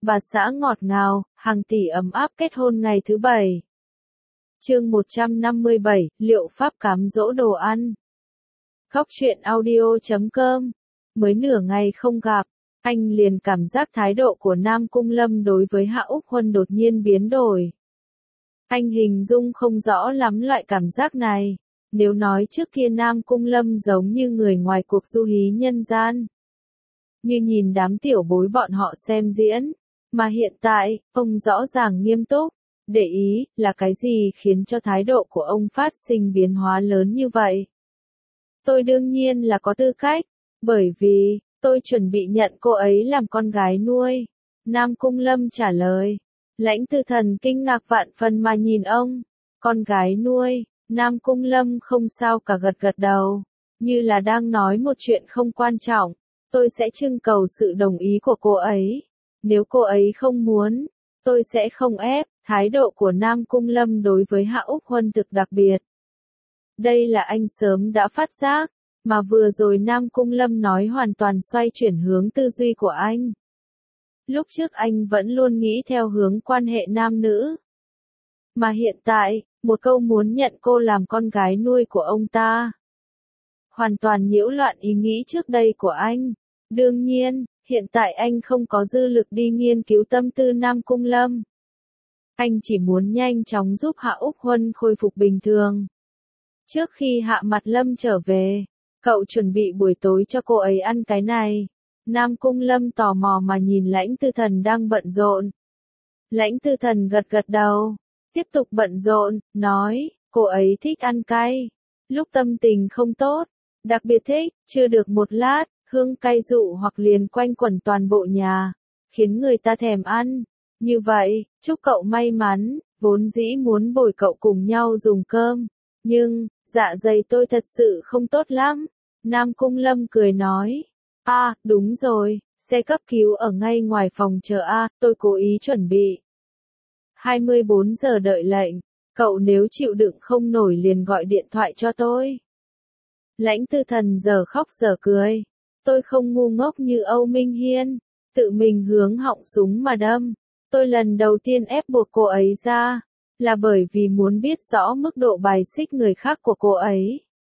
bà xã ngọt ngào, hàng tỷ ấm áp kết hôn ngày thứ 7. Chương 157, liệu pháp cám dỗ đồ ăn. Góc truyện audio.com. Mới nửa ngày không gặp, anh liền cảm giác thái độ của Nam Cung Lâm đối với Hạ Úc Huân đột nhiên biến đổi. Anh hình dung không rõ lắm loại cảm giác này. Nếu nói trước kia Nam Cung Lâm giống như người ngoài cuộc du hí nhân gian, như nhìn đám tiểu bối bọn họ xem diễn, mà hiện tại, ông rõ ràng nghiêm túc. Để ý, là cái gì khiến cho thái độ của ông phát sinh biến hóa lớn như vậy? Tôi đương nhiên là có tư cách, bởi vì, tôi chuẩn bị nhận cô ấy làm con gái nuôi. Nam Cung Lâm trả lời. Lãnh Tư Thần kinh ngạc vạn phần mà nhìn ông. Con gái nuôi, Nam Cung Lâm không sao cả gật gật đầu, như là đang nói một chuyện không quan trọng. Tôi sẽ trưng cầu sự đồng ý của cô ấy. Nếu cô ấy không muốn, tôi sẽ không ép. Thái độ của Nam Cung Lâm đối với Hạ Úc Huân thực đặc biệt. Đây là anh sớm đã phát giác, mà vừa rồi Nam Cung Lâm nói hoàn toàn xoay chuyển hướng tư duy của anh. Lúc trước anh vẫn luôn nghĩ theo hướng quan hệ nam nữ. Mà hiện tại, một câu muốn nhận cô làm con gái nuôi của ông ta, hoàn toàn nhiễu loạn ý nghĩ trước đây của anh. Đương nhiên, hiện tại anh không có dư lực đi nghiên cứu tâm tư Nam Cung Lâm. Anh chỉ muốn nhanh chóng giúp Hạ Úc Huân khôi phục bình thường. Trước khi Hạ Mặt Lâm trở về, cậu chuẩn bị buổi tối cho cô ấy ăn cái này. Nam Cung Lâm tò mò mà nhìn Lãnh Tư Thần đang bận rộn. Lãnh Tư Thần gật gật đầu, tiếp tục bận rộn, nói, cô ấy thích ăn cay. Lúc tâm tình không tốt, đặc biệt thích, chưa được một lát, hương cay dụ hoặc liền quanh quẩn toàn bộ nhà, khiến người ta thèm ăn. Như vậy, chúc cậu may mắn, vốn dĩ muốn bồi cậu cùng nhau dùng cơm. Nhưng, dạ dày tôi thật sự không tốt lắm. Nam Cung Lâm cười nói. Đúng rồi, xe cấp cứu ở ngay ngoài phòng chờ tôi cố ý chuẩn bị. 24 giờ đợi lệnh, cậu nếu chịu đựng không nổi liền gọi điện thoại cho tôi. Lãnh Tư Thần giờ khóc giờ cười. Tôi không ngu ngốc như Âu Minh Hiên, tự mình hướng họng súng mà đâm. Tôi lần đầu tiên ép buộc cô ấy ra, là bởi vì muốn biết rõ mức độ bài xích người khác của cô ấy.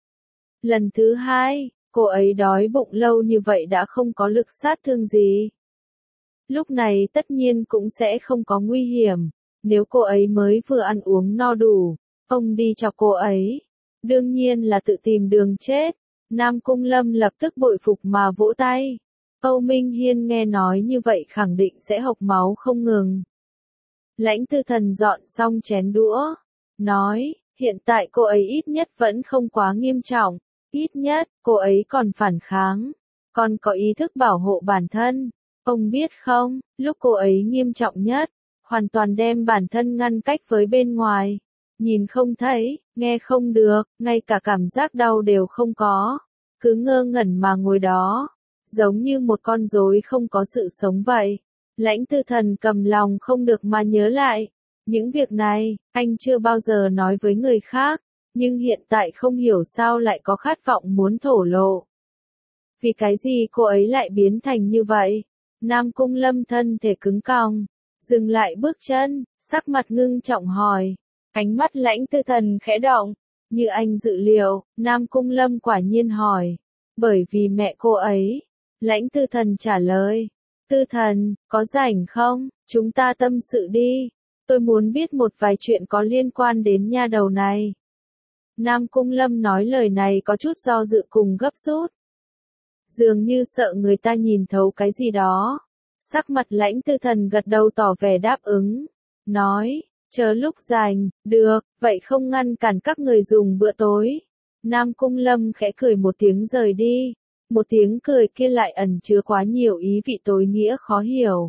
Lần thứ hai, cô ấy đói bụng lâu như vậy đã không có lực sát thương gì. Lúc này tất nhiên cũng sẽ không có nguy hiểm, nếu cô ấy mới vừa ăn uống no đủ, ông đi cho cô ấy. Đương nhiên là tự tìm đường chết. Nam Cung Lâm lập tức bội phục mà vỗ tay. Âu Minh Hiên nghe nói như vậy khẳng định sẽ hộc máu không ngừng. Lãnh Tư Thần dọn xong chén đũa, nói, hiện tại cô ấy ít nhất vẫn không quá nghiêm trọng, ít nhất, cô ấy còn phản kháng, còn có ý thức bảo hộ bản thân. Ông biết không, lúc cô ấy nghiêm trọng nhất, hoàn toàn đem bản thân ngăn cách với bên ngoài. Nhìn không thấy, nghe không được, ngay cả cảm giác đau đều không có. Cứ ngơ ngẩn mà ngồi đó, giống như một con rối không có sự sống vậy. Lãnh Tư Thần cầm lòng không được mà nhớ lại. Những việc này, anh chưa bao giờ nói với người khác, nhưng hiện tại không hiểu sao lại có khát vọng muốn thổ lộ. Vì cái gì cô ấy lại biến thành như vậy? Nam Cung Lâm thân thể cứng còng, dừng lại bước chân, sắc mặt ngưng trọng hỏi. Ánh mắt Lãnh Tư Thần khẽ động, như anh dự liệu, Nam Cung Lâm quả nhiên hỏi. Bởi vì mẹ cô ấy. Lãnh Tư Thần trả lời. Tư Thần, có rảnh không? Chúng ta tâm sự đi. Tôi muốn biết một vài chuyện có liên quan đến nha đầu này. Nam Cung Lâm nói lời này có chút do dự cùng gấp rút. Dường như sợ người ta nhìn thấu cái gì đó. Sắc mặt Lãnh Tư Thần gật đầu tỏ vẻ đáp ứng. Nói, chờ lúc rảnh, được, vậy không ngăn cản các người dùng bữa tối. Nam Cung Lâm khẽ cười một tiếng rời đi. Một tiếng cười kia lại ẩn chứa quá nhiều ý vị tối nghĩa khó hiểu.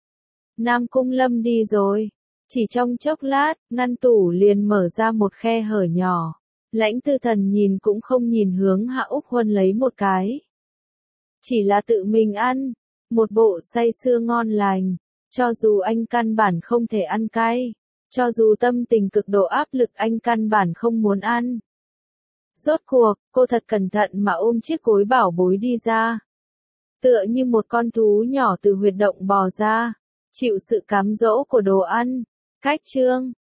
Nam Cung Lâm đi rồi. Chỉ trong chốc lát, ngăn tủ liền mở ra một khe hở nhỏ. Lãnh Tư Thần nhìn cũng không nhìn hướng Hạ Úc Huân lấy một cái. Chỉ là tự mình ăn. Một bộ say sưa ngon lành. Cho dù anh căn bản không thể ăn cay. Cho dù tâm tình cực độ áp lực anh căn bản không muốn ăn. Rốt cuộc, cô thật cẩn thận mà ôm chiếc cối bảo bối đi ra. Tựa như một con thú nhỏ từ huyệt động bò ra. chịu sự cám dỗ của đồ ăn. Cách chương